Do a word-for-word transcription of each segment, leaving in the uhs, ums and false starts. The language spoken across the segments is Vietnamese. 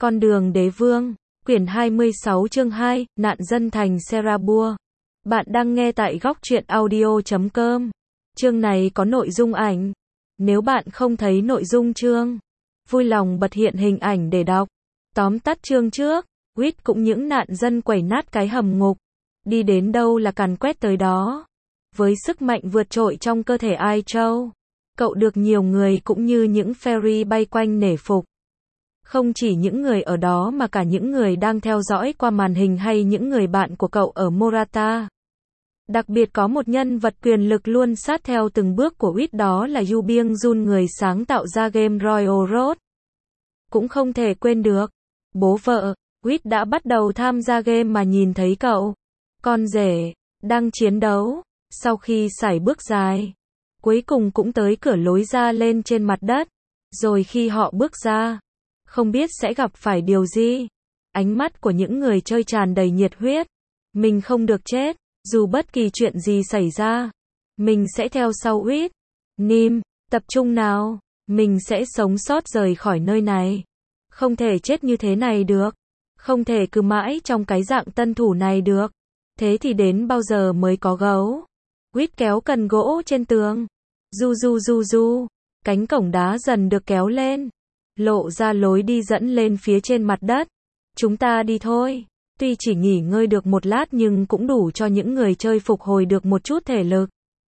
Con đường đế vương, quyển hai mươi sáu chương hai, nạn dân thành Serabua. Bạn đang nghe tại góc truyện audio chấm com. Chương này có nội dung ảnh. Nếu bạn không thấy nội dung chương, vui lòng bật hiện hình ảnh để đọc. Tóm tắt chương trước, Quýt cũng những nạn dân quẩy nát cái hầm ngục. Đi đến đâu là càn quét tới đó. Với sức mạnh vượt trội trong cơ thể Ai Châu, cậu được nhiều người cũng như những fairy bay quanh nể phục. Không chỉ những người ở đó mà cả những người đang theo dõi qua màn hình hay những người bạn của cậu ở Morata. Đặc biệt có một nhân vật quyền lực luôn sát theo từng bước của Quýt, đó là Yu Byung-jun, người sáng tạo ra game Royal Road. Cũng không thể quên được, bố vợ, Quýt đã bắt đầu tham gia game mà nhìn thấy cậu, con rể, đang chiến đấu. Sau khi sải bước dài, cuối cùng cũng tới cửa lối ra lên trên mặt đất. Rồi khi họ bước ra, không biết sẽ gặp phải điều gì. Ánh mắt của những người chơi tràn đầy nhiệt huyết. Mình không được chết, dù bất kỳ chuyện gì xảy ra. Mình sẽ theo sau Quýt. Nim, tập trung nào, mình sẽ sống sót rời khỏi nơi này. Không thể chết như thế này được. Không thể cứ mãi trong cái dạng tân thủ này được. Thế thì đến bao giờ mới có gấu? Quýt kéo cần gỗ trên tường. Du du du du. Cánh cổng đá dần được kéo lên, lộ ra lối đi dẫn lên phía trên mặt đất. Chúng ta đi thôi. Tuy chỉ nghỉ ngơi được một lát nhưng cũng đủ cho những người chơi phục hồi được một chút thể lực.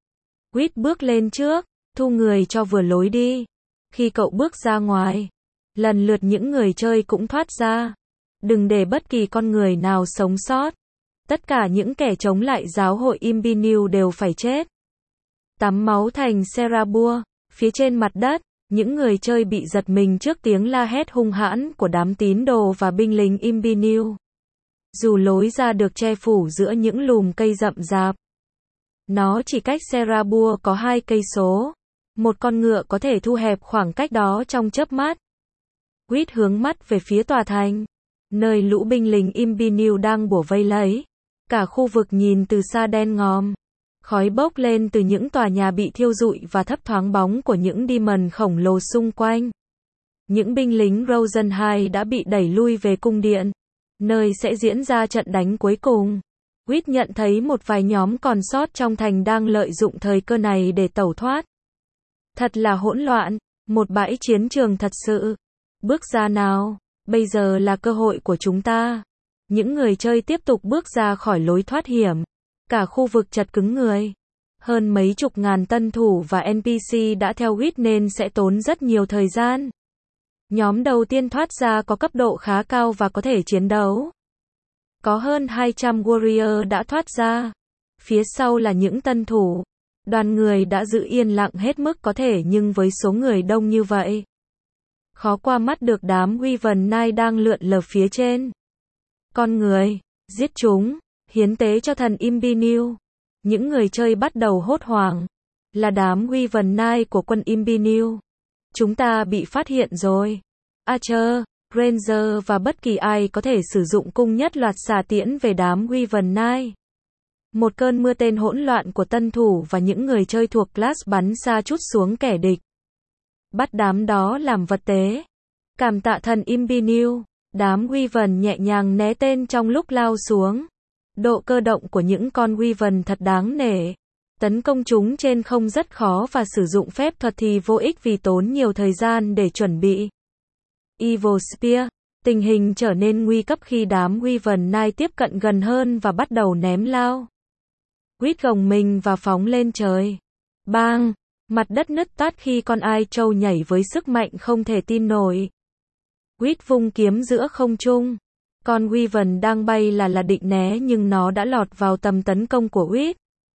Quýt bước lên trước, thu người cho vừa lối đi. Khi cậu bước ra ngoài, lần lượt những người chơi cũng thoát ra. Đừng để bất kỳ con người nào sống sót. Tất cả những kẻ chống lại giáo hội Imbinu đều phải chết. Tắm máu thành Serabua. Phía trên mặt đất, những người chơi bị giật mình trước tiếng la hét hung hãn của đám tín đồ và binh lính Imbinu. Dù lối ra được che phủ giữa những lùm cây rậm rạp, nó chỉ cách Serabua có hai cây số. Một con ngựa có thể thu hẹp khoảng cách đó trong chớp mắt. Quýt hướng mắt về phía tòa thành, nơi lũ binh lính Imbinu đang bủa vây lấy. Cả khu vực nhìn từ xa đen ngòm. Khói bốc lên từ những tòa nhà bị thiêu rụi và thấp thoáng bóng của những demon khổng lồ xung quanh. Những binh lính Rosen hai đã bị đẩy lui về cung điện, nơi sẽ diễn ra trận đánh cuối cùng. Quýt nhận thấy một vài nhóm còn sót trong thành đang lợi dụng thời cơ này để tẩu thoát. Thật là hỗn loạn, một bãi chiến trường thật sự. Bước ra nào, bây giờ là cơ hội của chúng ta. Những người chơi tiếp tục bước ra khỏi lối thoát hiểm. Cả khu vực chật cứng người. Hơn mấy chục ngàn tân thủ và en pê xê đã theo Quýt nên sẽ tốn rất nhiều thời gian. Nhóm đầu tiên thoát ra có cấp độ khá cao và có thể chiến đấu. Có hơn hai trăm warrior đã thoát ra. Phía sau là những tân thủ. Đoàn người đã giữ yên lặng hết mức có thể, nhưng với số người đông như vậy, khó qua mắt được đám Wyvern Knight đang lượn lờ phía trên. Con người, giết chúng. Hiến tế cho thần Imbinu. Những người chơi bắt đầu hốt hoảng. Là đám Wyvern Knight của quân Imbinu. Chúng ta bị phát hiện rồi. Archer, Ranger và bất kỳ ai có thể sử dụng cung nhất loạt xạ tiễn về đám Wyvern Knight. Một cơn mưa tên hỗn loạn của tân thủ và những người chơi thuộc class bắn xa trút xuống kẻ địch. Bắt đám đó làm vật tế. Cảm tạ thần Imbinu. Đám Wyvern nhẹ nhàng né tên trong lúc lao xuống. Độ cơ động của những con Wyvern thật đáng nể. Tấn công chúng trên không rất khó và sử dụng phép thuật thì vô ích vì tốn nhiều thời gian để chuẩn bị. Evil Spear. Tình hình trở nên nguy cấp khi đám Wyvern Knight tiếp cận gần hơn và bắt đầu ném lao. Quýt gồng mình và phóng lên trời. Bang! Mặt đất nứt toát khi con Ai Châu nhảy với sức mạnh không thể tin nổi. Quýt vung kiếm giữa không trung. Con Wyvern đang bay là là định né nhưng nó đã lọt vào tầm tấn công của Quýt.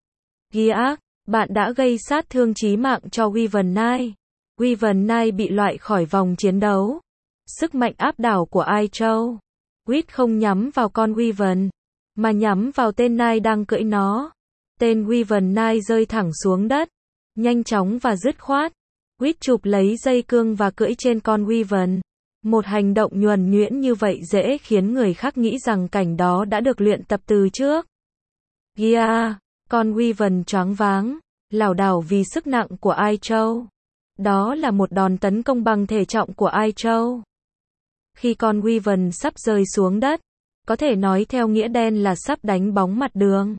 Giak, bạn đã gây sát thương chí mạng cho Wyvern Knight. Wyvern Knight bị loại khỏi vòng chiến đấu. Sức mạnh áp đảo của Ai Châu. Quýt không nhắm vào con Wyvern, mà nhắm vào tên Knight đang cưỡi nó. Tên Wyvern Knight rơi thẳng xuống đất. Nhanh chóng và dứt khoát. Quýt chụp lấy dây cương và cưỡi trên con Wyvern. Một hành động nhuần nhuyễn như vậy dễ khiến người khác nghĩ rằng cảnh đó đã được luyện tập từ trước. Gia, con Wyvern choáng váng, lảo đảo vì sức nặng của Ai Châu. Đó là một đòn tấn công bằng thể trọng của Ai Châu. Khi con Wyvern sắp rơi xuống đất, có thể nói theo nghĩa đen là sắp đánh bóng mặt đường,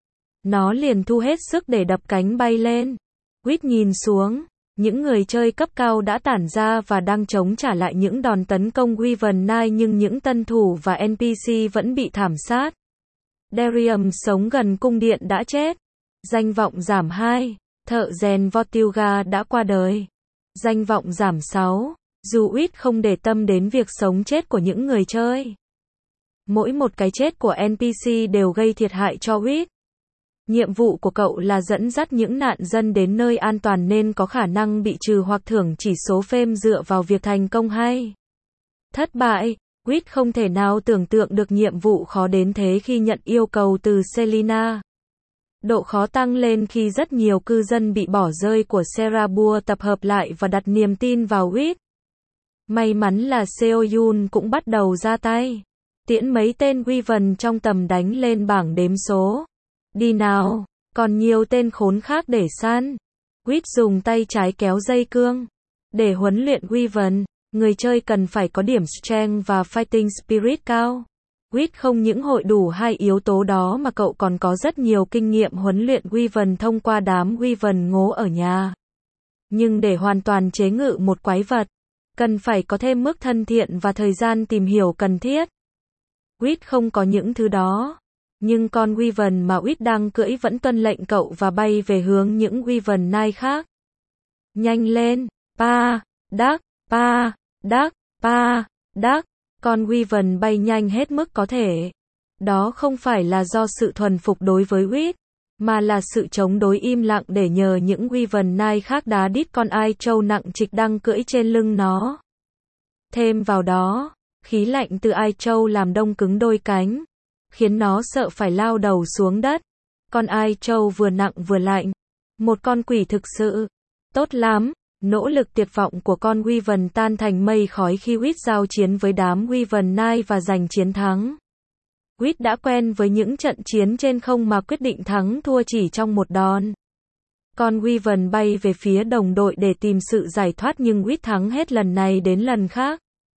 nó liền thu hết sức để đập cánh bay lên. Quýt nhìn xuống, những người chơi cấp cao đã tản ra và đang chống trả lại những đòn tấn công Wyvern Knight, nhưng những tân thủ và en pê xê vẫn bị thảm sát. Derium sống gần cung điện đã chết. Danh vọng giảm hai. Thợ rèn Vortilga đã qua đời. Danh vọng giảm sáu. Dù Quýt không để tâm đến việc sống chết của những người chơi, mỗi một cái chết của en pê xê đều gây thiệt hại cho Quýt. Nhiệm vụ của cậu là dẫn dắt những nạn dân đến nơi an toàn nên có khả năng bị trừ hoặc thưởng chỉ số phêm dựa vào việc thành công hay thất bại. Quýt không thể nào tưởng tượng được nhiệm vụ khó đến thế khi nhận yêu cầu từ Selena. Độ khó tăng lên khi rất nhiều cư dân bị bỏ rơi của Serabua tập hợp lại và đặt niềm tin vào Quýt. May mắn là Seoyun cũng bắt đầu ra tay, tiễn mấy tên Wyvern trong tầm đánh lên bảng đếm số. Đi nào, còn nhiều tên khốn khác để săn. Quýt dùng tay trái kéo dây cương. Để huấn luyện Wyvern, người chơi cần phải có điểm Strength và Fighting Spirit cao. Quýt không những hội đủ hai yếu tố đó mà cậu còn có rất nhiều kinh nghiệm huấn luyện Wyvern thông qua đám Wyvern ngố ở nhà. Nhưng để hoàn toàn chế ngự một quái vật, cần phải có thêm mức thân thiện và thời gian tìm hiểu cần thiết. Quýt không có những thứ đó. Nhưng con Wyvern mà Quýt đang cưỡi vẫn tuân lệnh cậu và bay về hướng những Wyvern Knight khác. Nhanh lên, pa, đắc, pa, đắc, pa, đắc. Con Wyvern bay nhanh hết mức có thể. Đó không phải là do sự thuần phục đối với Quýt, mà là sự chống đối im lặng để nhờ những Wyvern Knight khác đá đít con Ai Châu nặng trịch đang cưỡi trên lưng nó. Thêm vào đó, khí lạnh từ Ai Châu làm đông cứng đôi cánh, khiến nó sợ phải lao đầu xuống đất. Con Ai Châu vừa nặng vừa lạnh. Một con quỷ thực sự. Tốt lắm. Nỗ lực tuyệt vọng của con Wyvern tan thành mây khói khi Quýt giao chiến với đám Wyvern Knight và giành chiến thắng. Quýt đã quen với những trận chiến trên không mà quyết định thắng thua chỉ trong một đòn. Con Wyvern bay về phía đồng đội để tìm sự giải thoát nhưng Quýt thắng hết lần này đến lần khác.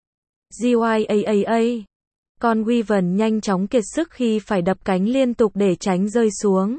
Gyaaaa. Con Wyvern nhanh chóng kiệt sức khi phải đập cánh liên tục để tránh rơi xuống.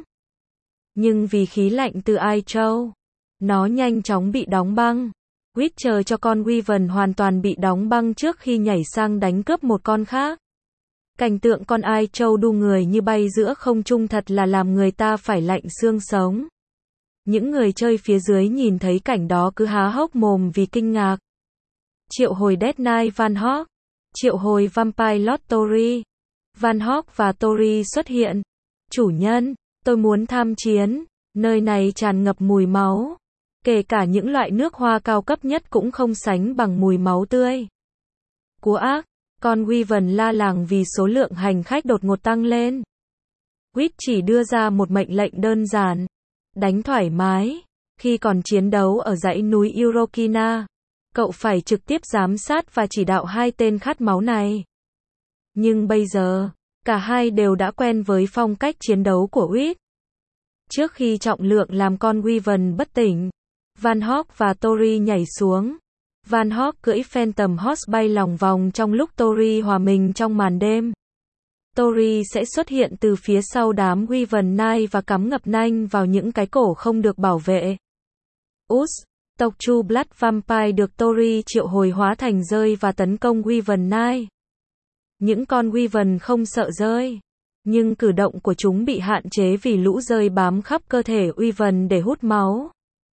Nhưng vì khí lạnh từ Ai Châu, nó nhanh chóng bị đóng băng. Quýt chờ cho con Wyvern hoàn toàn bị đóng băng trước khi nhảy sang đánh cướp một con khác. Cảnh tượng con Ai Châu đu người như bay giữa không trung thật là làm người ta phải lạnh xương sống. Những người chơi phía dưới nhìn thấy cảnh đó cứ há hốc mồm vì kinh ngạc. Triệu hồi Death Knight Van Hawk. Triệu hồi Vampire Lord Tori. Van Hawk và Tori xuất hiện. Chủ nhân, tôi muốn tham chiến. Nơi này tràn ngập mùi máu. Kể cả những loại nước hoa cao cấp nhất cũng không sánh bằng mùi máu tươi của ác. Con Wyvern la làng vì số lượng hành khách đột ngột tăng lên. Quýt chỉ đưa ra một mệnh lệnh đơn giản. Đánh thoải mái. Khi còn chiến đấu ở dãy núi Urokina, cậu phải trực tiếp giám sát và chỉ đạo hai tên khát máu này. Nhưng bây giờ, cả hai đều đã quen với phong cách chiến đấu của Quýt. Trước khi trọng lượng làm con Wyvern bất tỉnh, Van Hawk và Tori nhảy xuống. Van Hawk cưỡi Phantom Horse bay lòng vòng trong lúc Tori hòa mình trong màn đêm. Tori sẽ xuất hiện từ phía sau đám Wyvern Knight và cắm ngập nanh vào những cái cổ không được bảo vệ. Us, tộc True Blood Vampire được Tori triệu hồi hóa thành rơi và tấn công Wyvern Knight. Những con Wyvern không sợ rơi, nhưng cử động của chúng bị hạn chế vì lũ rơi bám khắp cơ thể Wyvern để hút máu.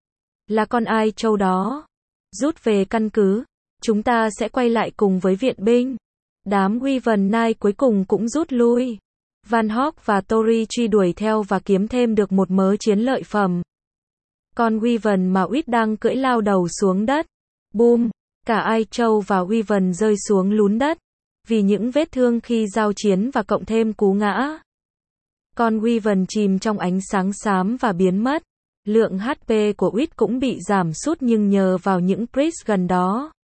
Là con Ai Châu đó. Rút về căn cứ, chúng ta sẽ quay lại cùng với viện binh. Đám Wyvern Knight cuối cùng cũng rút lui. Van Hawk và Tori truy đuổi theo và kiếm thêm được một mớ chiến lợi phẩm. Con Wyvern mà Quýt đang cưỡi lao đầu xuống đất. Boom! Cả Ai Châu và Wyvern rơi xuống lún đất. Vì những vết thương khi giao chiến và cộng thêm cú ngã. Con Wyvern chìm trong ánh sáng xám và biến mất. Lượng hát pê của Quýt cũng bị giảm sút nhưng nhờ vào những priest gần đó,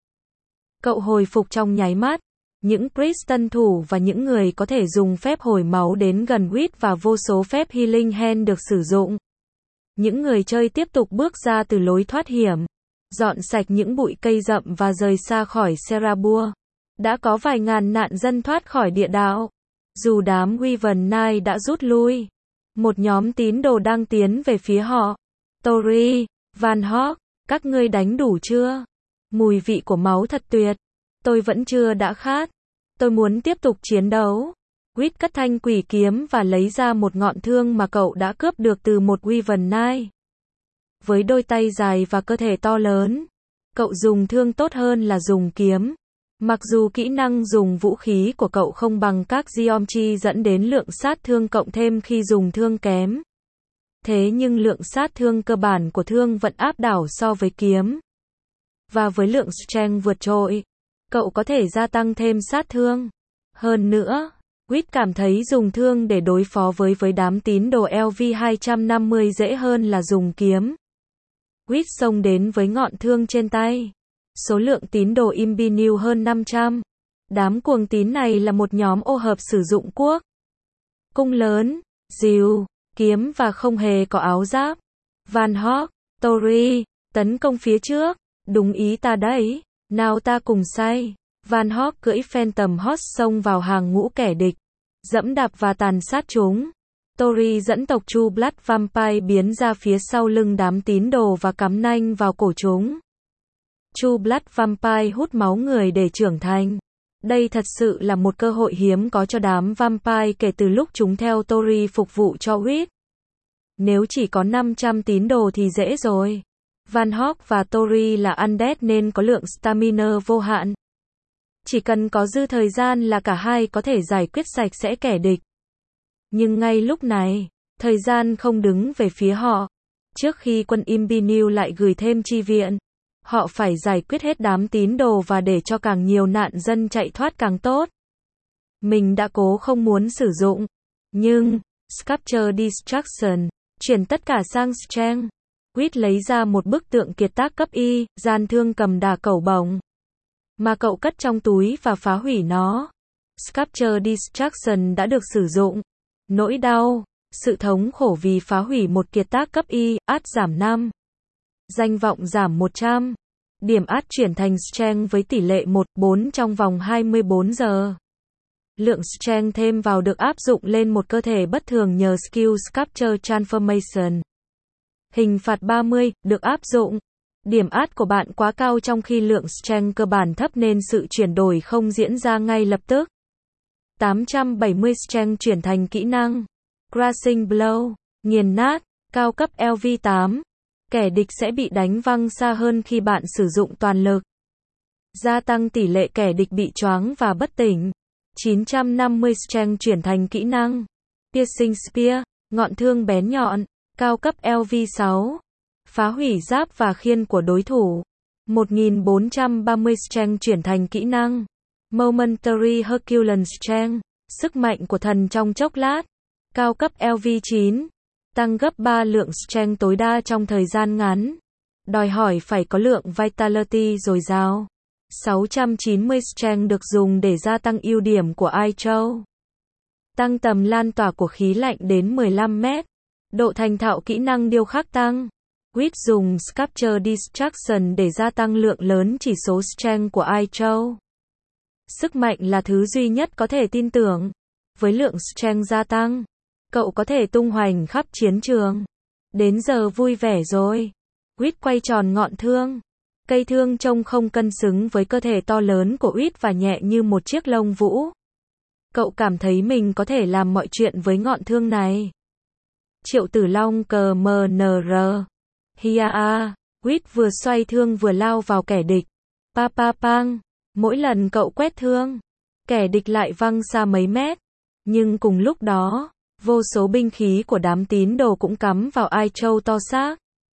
cậu hồi phục trong nháy mắt. Những priest tân thủ và những người có thể dùng phép hồi máu đến gần Quýt và vô số phép healing hand được sử dụng. Những người chơi tiếp tục bước ra từ lối thoát hiểm, dọn sạch những bụi cây rậm và rời xa khỏi Serabua. đã có vài ngàn nạn dân thoát khỏi địa đạo. Dù đám Wyvern Knight đã rút lui, một nhóm tín đồ đang tiến về phía họ. Tori, Van Hawk, các ngươi đánh đủ chưa? Mùi vị của máu thật tuyệt. Tôi vẫn chưa đã khát. Tôi muốn tiếp tục chiến đấu. Quýt cất thanh quỷ kiếm và lấy ra một ngọn thương mà cậu đã cướp được từ một Wyvern Knight. Với đôi tay dài và cơ thể to lớn, cậu dùng thương tốt hơn là dùng kiếm. Mặc dù kỹ năng dùng vũ khí của cậu không bằng các Geometry dẫn đến lượng sát thương cộng thêm khi dùng thương kém. Thế nhưng lượng sát thương cơ bản của thương vẫn áp đảo so với kiếm. Và với lượng strength vượt trội, cậu có thể gia tăng thêm sát thương. Hơn nữa, Quýt cảm thấy dùng thương để đối phó với với đám tín đồ L V hai năm mươi dễ hơn là dùng kiếm. Quýt xông đến với ngọn thương trên tay. Số lượng tín đồ Imbinu hơn năm trăm. Đám cuồng tín này là một nhóm ô hợp sử dụng cuốc, cung lớn, rìu, kiếm và không hề có áo giáp. Van Hawk, Tori, tấn công phía trước. Đúng ý ta đấy. Nào ta cùng say. Van Hawk cưỡi Phantom Horse xông vào hàng ngũ kẻ địch, dẫm đạp và tàn sát chúng. Tori dẫn tộc True Blood Vampire biến ra phía sau lưng đám tín đồ và cắm nanh vào cổ chúng. True Blood Vampire hút máu người để trưởng thành. Đây thật sự là một cơ hội hiếm có cho đám Vampire kể từ lúc chúng theo Tori phục vụ cho Wit. Nếu chỉ có năm trăm tín đồ thì dễ rồi. Van Hawk và Tori là Undead nên có lượng stamina vô hạn. Chỉ cần có dư thời gian là cả hai có thể giải quyết sạch sẽ kẻ địch. Nhưng ngay lúc này, thời gian không đứng về phía họ. Trước khi quân Imbinu lại gửi thêm chi viện, họ phải giải quyết hết đám tín đồ và để cho càng nhiều nạn dân chạy thoát càng tốt. Mình đã cố không muốn sử dụng, nhưng Sculpture Destruction, chuyển tất cả sang Strength. Quýt lấy ra một bức tượng kiệt tác cấp Y, gian thương cầm đà cẩu bổng, mà cậu cất trong túi và phá hủy nó. Sculpture Destruction đã được sử dụng. Nỗi đau, sự thống khổ vì phá hủy một kiệt tác cấp Y, át giảm năm. Danh vọng giảm một trăm. Điểm át chuyển thành Strength với tỷ lệ một phần bốn trong vòng hai mươi bốn giờ. Lượng Strength thêm vào được áp dụng lên một cơ thể bất thường nhờ skill Sculpture Transformation. Hình phạt ba mươi, được áp dụng. Điểm át của bạn quá cao trong khi lượng Strength cơ bản thấp nên sự chuyển đổi không diễn ra ngay lập tức. tám trăm bảy mươi Strength chuyển thành kỹ năng Crushing Blow, nghiền nát, cao cấp L V tám. Kẻ địch sẽ bị đánh văng xa hơn khi bạn sử dụng toàn lực. Gia tăng tỷ lệ kẻ địch bị choáng và bất tỉnh. chín trăm năm mươi Strength chuyển thành kỹ năng Piercing Spear, ngọn thương bén nhọn, cao cấp L V sáu. Phá hủy giáp và khiên của đối thủ. một nghìn bốn trăm ba mươi Strength chuyển thành kỹ năng Momentary Herculean Strength, sức mạnh của thần trong chốc lát, cao cấp L V chín. Tăng gấp ba lượng Strength tối đa trong thời gian ngắn. Đòi hỏi phải có lượng Vitality dồi dào. sáu trăm chín mươi Strength được dùng để gia tăng ưu điểm của Eye Châu. Tăng tầm lan tỏa của khí lạnh đến mười lăm mét. Độ thành thạo kỹ năng điêu khắc tăng. Quýt dùng Sculpture Destruction để gia tăng lượng lớn chỉ số Strength của Eye Châu. Sức mạnh là thứ duy nhất có thể tin tưởng. Với lượng Strength gia tăng, cậu có thể tung hoành khắp chiến trường. Đến giờ vui vẻ rồi. Quýt quay tròn ngọn thương. Cây thương trông không cân xứng với cơ thể to lớn của Quýt và nhẹ như một chiếc lông vũ. Cậu cảm thấy mình có thể làm mọi chuyện với ngọn thương này. Triệu Tử Long cờ em en rờ. Hia a. Quýt vừa xoay thương vừa lao vào kẻ địch. Pa pa pang. Mỗi lần cậu quét thương, kẻ địch lại văng xa mấy mét. Nhưng cùng lúc đó, vô số binh khí của đám tín đồ cũng cắm vào Eye Châu to xác.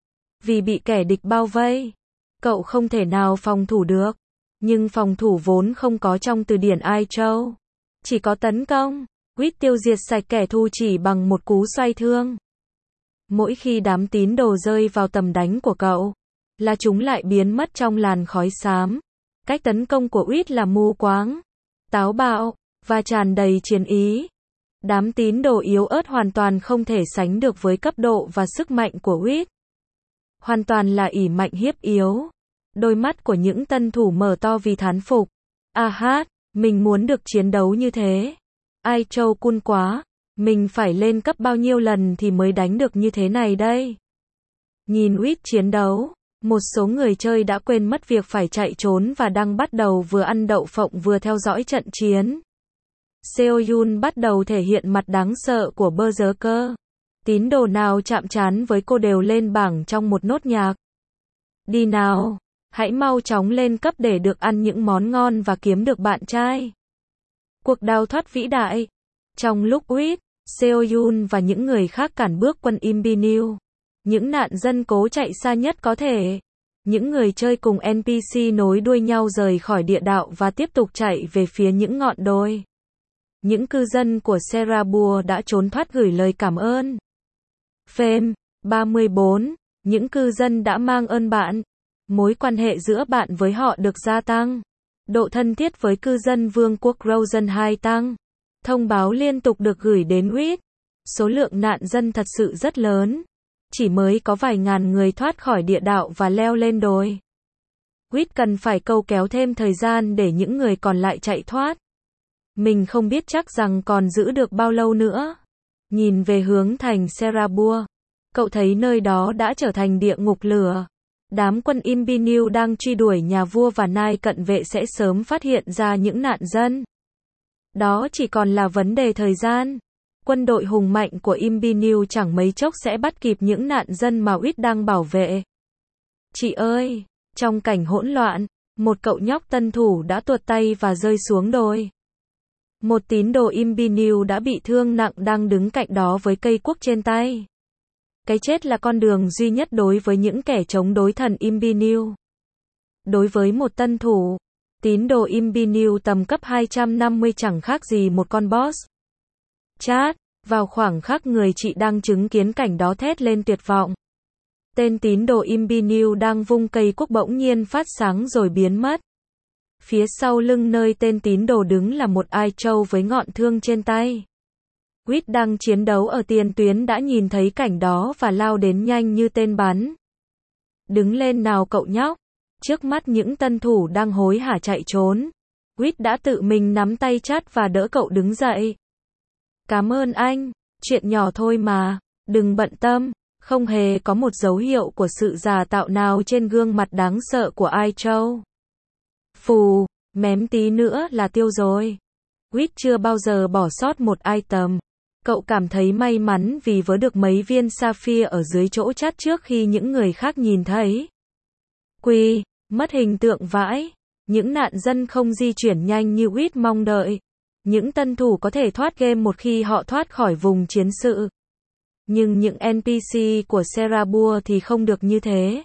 Vì bị kẻ địch bao vây, cậu không thể nào phòng thủ được. Nhưng phòng thủ vốn không có trong từ điển Eye Châu. Chỉ có tấn công. Quýt tiêu diệt sạch kẻ thù chỉ bằng một cú xoay thương. Mỗi khi đám tín đồ rơi vào tầm đánh của cậu, là chúng lại biến mất trong làn khói xám. Cách tấn công của Quýt là mù quáng, táo bạo, và tràn đầy chiến ý. Đám tín đồ yếu ớt hoàn toàn không thể sánh được với cấp độ và sức mạnh của Quýt. Hoàn toàn là ỷ mạnh hiếp yếu. Đôi mắt của những tân thủ mở to vì thán phục. A hát, Mình muốn được chiến đấu như thế. Ai Châu cool quá. Mình phải lên cấp bao nhiêu lần thì mới đánh được như thế này đây. Nhìn Uýt chiến đấu, một số người chơi đã quên mất việc phải chạy trốn và đang bắt đầu vừa ăn đậu phộng vừa theo dõi trận chiến. Seoyun bắt đầu thể hiện mặt đáng sợ của Berserker. Tín đồ nào chạm trán với cô đều lên bảng trong một nốt nhạc. Đi nào, hãy mau chóng lên cấp để được ăn những món ngon và kiếm được bạn trai. Cuộc đào thoát vĩ đại. Trong lúc Uýt, Seoyun và những người khác cản bước quân Inbinil, những nạn dân cố chạy xa nhất có thể. Những người chơi cùng en pê xê nối đuôi nhau rời khỏi địa đạo và tiếp tục chạy về phía những ngọn đồi. Những cư dân của Serabua đã trốn thoát gửi lời cảm ơn. Phêm, ba mươi bốn, những cư dân đã mang ơn bạn. Mối quan hệ giữa bạn với họ được gia tăng. Độ thân thiết với cư dân vương quốc Rosen hai tăng. Thông báo liên tục được gửi đến Uýt. Số lượng nạn dân thật sự rất lớn. Chỉ mới có vài ngàn người thoát khỏi địa đạo và leo lên đồi. Uýt cần phải câu kéo thêm thời gian để những người còn lại chạy thoát. Mình không biết chắc rằng còn giữ được bao lâu nữa. Nhìn về hướng thành Serabua, cậu thấy nơi đó đã trở thành địa ngục lửa. Đám quân Inbinil đang truy đuổi nhà vua và nai cận vệ sẽ sớm phát hiện ra những nạn dân. Đó chỉ còn là vấn đề thời gian. Quân đội hùng mạnh của Inbinil chẳng mấy chốc sẽ bắt kịp những nạn dân mà Uýt đang bảo vệ. Chị ơi! Trong cảnh hỗn loạn, một cậu nhóc tân thủ đã tuột tay và rơi xuống đồi. Một tín đồ Inbinil đã bị thương nặng đang đứng cạnh đó với cây cuốc trên tay. Cái chết là con đường duy nhất đối với những kẻ chống đối thần Inbinil. Đối với một tân thủ, tín đồ Inbinil tầm cấp hai trăm năm mươi chẳng khác gì một con boss. Chat, vào khoảng khắc người chị đang chứng kiến cảnh đó thét lên tuyệt vọng. Tên tín đồ Inbinil đang vung cây cuốc bỗng nhiên phát sáng rồi biến mất. Phía sau lưng nơi tên tín đồ đứng là một Ai Châu với ngọn thương trên tay. Uýt đang chiến đấu ở tiền tuyến đã nhìn thấy cảnh đó và lao đến nhanh như tên bắn. Đứng lên nào cậu nhóc. Trước mắt những tân thủ đang hối hả chạy trốn, Uýt đã tự mình nắm tay Chat và đỡ cậu đứng dậy. Cảm ơn anh, chuyện nhỏ thôi mà, đừng bận tâm. Không hề có một dấu hiệu của sự giả tạo nào trên gương mặt đáng sợ của Ai Châu. Phù, mém tí nữa là tiêu rồi. Uýt chưa bao giờ bỏ sót một item. Cậu cảm thấy may mắn vì vớ được mấy viên sapphire ở dưới chỗ Chat trước khi những người khác nhìn thấy. Quy, mất hình tượng vãi. Những nạn dân không di chuyển nhanh như Uýt mong đợi. Những tân thủ có thể thoát game một khi họ thoát khỏi vùng chiến sự. Nhưng những en pê xê của Serabua thì không được như thế.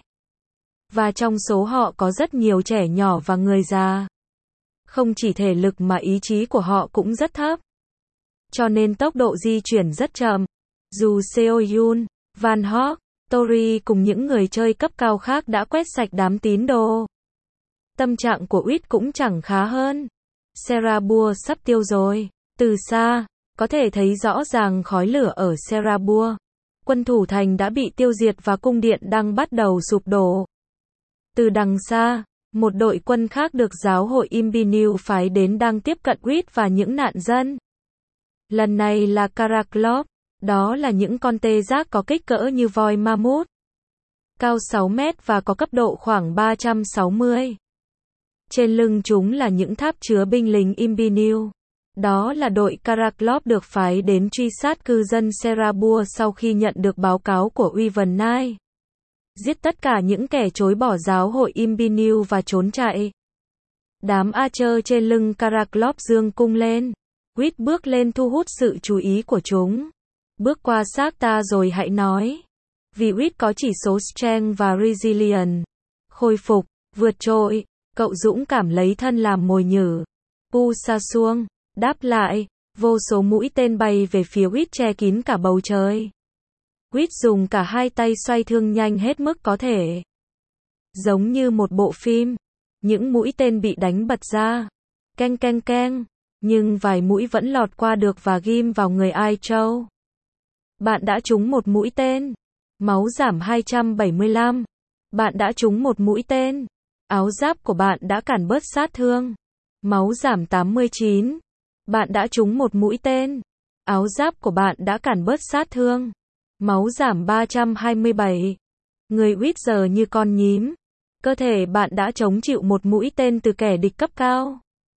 Và trong số họ có rất nhiều trẻ nhỏ và người già. Không chỉ thể lực mà ý chí của họ cũng rất thấp. Cho nên tốc độ di chuyển rất chậm. Dù Seoyun, Van Hawk, Tori cùng những người chơi cấp cao khác đã quét sạch đám tín đồ. Tâm trạng của Uýt cũng chẳng khá hơn. Serabua sắp tiêu rồi. Từ xa, có thể thấy rõ ràng khói lửa ở Serabua. Quân thủ thành đã bị tiêu diệt và cung điện đang bắt đầu sụp đổ. Từ đằng xa, một đội quân khác được giáo hội Inbinil phái đến đang tiếp cận Uýt và những nạn dân. Lần này là Karaklov, đó là những con tê giác có kích cỡ như voi mammoth. Cao sáu mét và có cấp độ khoảng ba trăm sáu mươi. Trên lưng chúng là những tháp chứa binh lính Inbinil. Đó là đội Karaklov được phái đến truy sát cư dân Serabua sau khi nhận được báo cáo của Wyvern Knight. Giết tất cả những kẻ chối bỏ giáo hội Inbinil và trốn chạy. Đám Archer trên lưng Karaklov giương cung lên. Uýt bước lên thu hút sự chú ý của chúng. Bước qua xác ta rồi hãy nói. Vì Uýt có chỉ số Strength và Resilience. Khôi phục, vượt trội, cậu dũng cảm lấy thân làm mồi nhử. Pu Sa Suông, đáp lại, vô số mũi tên bay về phía Uýt che kín cả bầu trời. Uýt dùng cả hai tay xoay thương nhanh hết mức có thể. Giống như một bộ phim, những mũi tên bị đánh bật ra. Keng keng keng, nhưng vài mũi vẫn lọt qua được và ghim vào người Ai Châu. Bạn đã trúng một mũi tên. Máu giảm hai trăm bảy mươi lăm. Bạn đã trúng một mũi tên. Áo giáp của bạn đã cản bớt sát thương. Máu giảm tám mươi chín. Bạn đã trúng một mũi tên. Áo giáp của bạn đã cản bớt sát thương. Máu giảm ba trăm hai mươi bảy. Người Witcher như con nhím. Cơ thể bạn đã chống chịu một mũi tên từ kẻ địch cấp cao.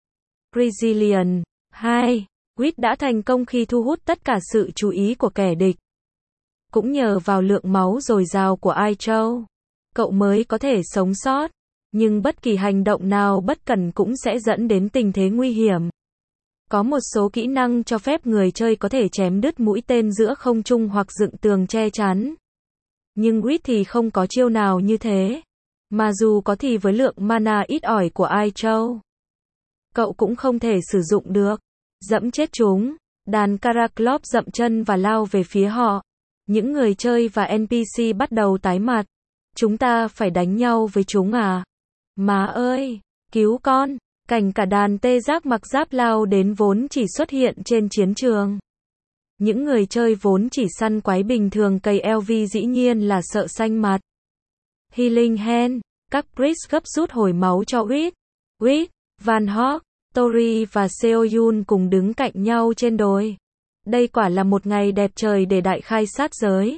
Resilient. hai. Wit đã thành công khi thu hút tất cả sự chú ý của kẻ địch. Cũng nhờ vào lượng máu dồi dào của Ai Châu, cậu mới có thể sống sót. Nhưng bất kỳ hành động nào bất cần cũng sẽ dẫn đến tình thế nguy hiểm. Có một số kỹ năng cho phép người chơi có thể chém đứt mũi tên giữa không trung hoặc dựng tường che chắn. Nhưng Wit thì không có chiêu nào như thế. Mà dù có thì với lượng mana ít ỏi của Ai Châu, cậu cũng không thể sử dụng được. Dẫm chết chúng. Đàn Karaklov dậm chân và lao về phía họ. Những người chơi và en pê xê bắt đầu tái mặt. Chúng ta phải đánh nhau với chúng à? Má ơi! Cứu con! Cảnh cả đàn tê giác mặc giáp lao đến vốn chỉ xuất hiện trên chiến trường. Những người chơi vốn chỉ săn quái bình thường cây lờ vê dĩ nhiên là sợ xanh mặt. Healing Hand. Các priest gấp rút hồi máu cho Wit. Wit, Van Hawk, Tori và Seoyun cùng đứng cạnh nhau trên đồi. Đây quả là một ngày đẹp trời để đại khai sát giới.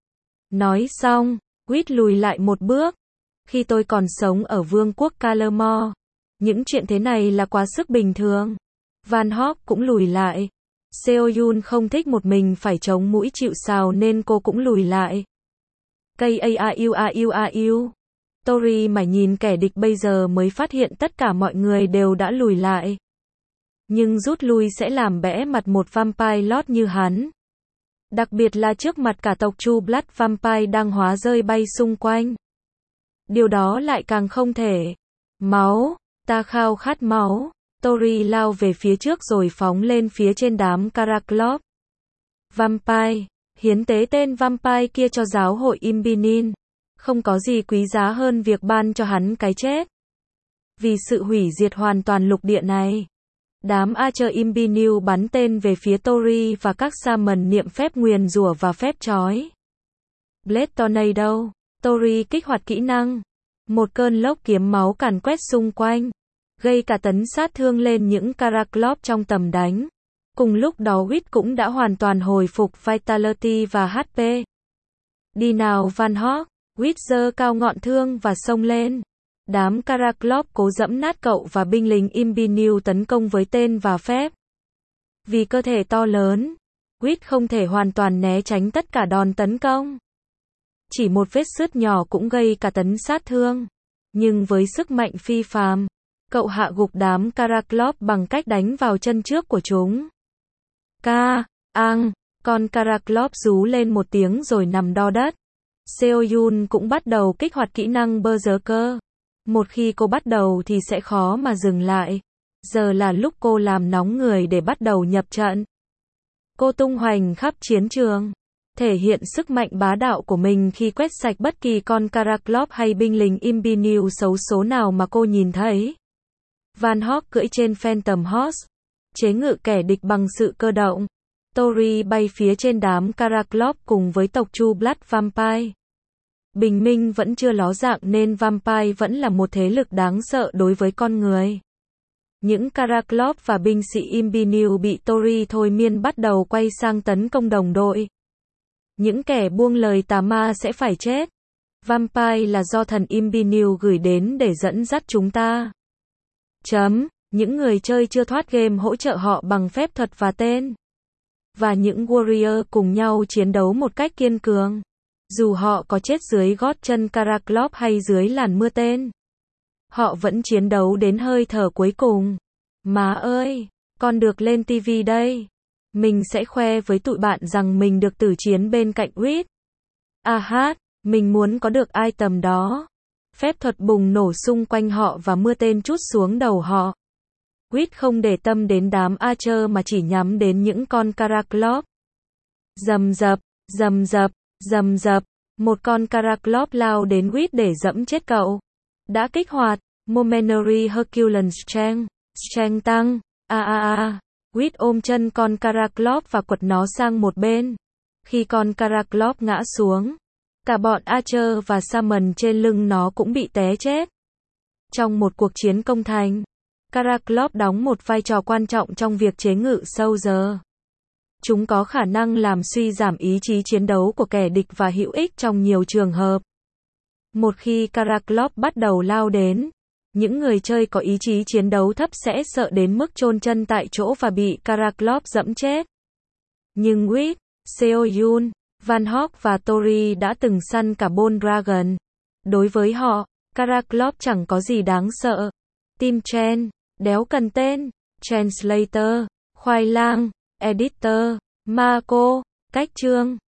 Nói xong, Wit lùi lại một bước. Khi tôi còn sống ở vương quốc Kalermore, những chuyện thế này là quá sức bình thường. Van Hawk cũng lùi lại. Seoyun không thích một mình phải chống mũi chịu sào nên cô cũng lùi lại. Cây a a u a u a u. Tori mà nhìn kẻ địch bây giờ mới phát hiện tất cả mọi người đều đã lùi lại. Nhưng rút lui sẽ làm bẽ mặt một vampire lord như hắn. Đặc biệt là trước mặt cả tộc True Blood Vampire đang hóa rơi bay xung quanh. Điều đó lại càng không thể. Máu, ta khao khát máu. Tori lao về phía trước rồi phóng lên phía trên đám Karaklov. Vampire, hiến tế tên vampire kia cho giáo hội Imbinin. Không có gì quý giá hơn việc ban cho hắn cái chết. Vì sự hủy diệt hoàn toàn lục địa này. Đám Archer Imbinu bắn tên về phía Tori và các Shaman niệm phép nguyền rủa và phép trói. Blade Tornado. Tori kích hoạt kỹ năng. Một cơn lốc kiếm máu càn quét xung quanh. Gây cả tấn sát thương lên những Karaklov trong tầm đánh. Cùng lúc đó Wit cũng đã hoàn toàn hồi phục Vitality và hát pê. Đi nào Van Hawk. Wit giơ cao ngọn thương và xông lên. Đám Karaklov cố dẫm nát cậu và binh lính Imbinu tấn công với tên và phép. Vì cơ thể to lớn, Wit không thể hoàn toàn né tránh tất cả đòn tấn công. Chỉ một vết sứt nhỏ cũng gây cả tấn sát thương. Nhưng với sức mạnh phi phàm, cậu hạ gục đám Karaklov bằng cách đánh vào chân trước của chúng. Ca, ang, con Karaklov rú lên một tiếng rồi nằm đo đất. Seoyun cũng bắt đầu kích hoạt kỹ năng Berserker. Một khi cô bắt đầu thì sẽ khó mà dừng lại. Giờ là lúc cô làm nóng người để bắt đầu nhập trận. Cô tung hoành khắp chiến trường, thể hiện sức mạnh bá đạo của mình khi quét sạch bất kỳ con Karaklov hay binh lính Imbinu xấu số nào mà cô nhìn thấy. Van Hawk cưỡi trên Phantom Horse, chế ngự kẻ địch bằng sự cơ động. Tori bay phía trên đám Karaklov cùng với tộc True Blood Vampire. Bình minh vẫn chưa ló dạng nên Vampire vẫn là một thế lực đáng sợ đối với con người. Những Karaklov và binh sĩ Imbinu bị Tori thôi miên bắt đầu quay sang tấn công đồng đội. Những kẻ buông lời tà ma sẽ phải chết. Vampire là do thần Imbinu gửi đến để dẫn dắt chúng ta. Chấm. Những người chơi chưa thoát game hỗ trợ họ bằng phép thuật và tên. Và những warrior cùng nhau chiến đấu một cách kiên cường. Dù họ có chết dưới gót chân Karaklov hay dưới làn mưa tên, họ vẫn chiến đấu đến hơi thở cuối cùng. Má ơi, con được lên ti vi đây. Mình sẽ khoe với tụi bạn rằng mình được tử chiến bên cạnh Wit. À hát, mình muốn có được item đó. Phép thuật bùng nổ xung quanh họ và mưa tên trút xuống đầu họ. Wit không để tâm đến đám Archer mà chỉ nhắm đến những con Karaklov. Rầm rập, rầm rập, rầm rập. Một con Karaklov lao đến Wit để dẫm chết cậu. Đã kích hoạt Momentary Herculean Strength. Strength tăng. A a a. Wit ôm chân con Karaklov và quật nó sang một bên. Khi con Karaklov ngã xuống, cả bọn Archer và Shaman trên lưng nó cũng bị té chết. Trong một cuộc chiến công thành, Karaklob đóng một vai trò quan trọng trong việc chế ngự Soldier. Chúng có khả năng làm suy giảm ý chí chiến đấu của kẻ địch và hữu ích trong nhiều trường hợp. Một khi Karaklob bắt đầu lao đến, những người chơi có ý chí chiến đấu thấp sẽ sợ đến mức chôn chân tại chỗ và bị Karaklob dẫm chết. Nhưng Witt, Seoyun, Van Hawk và Tori đã từng săn cả Bone Dragon. Đối với họ, Karaklob chẳng có gì đáng sợ. Tim Chen, đéo cần tên, Translator, khoai lang, Editor, Marco, cách chương.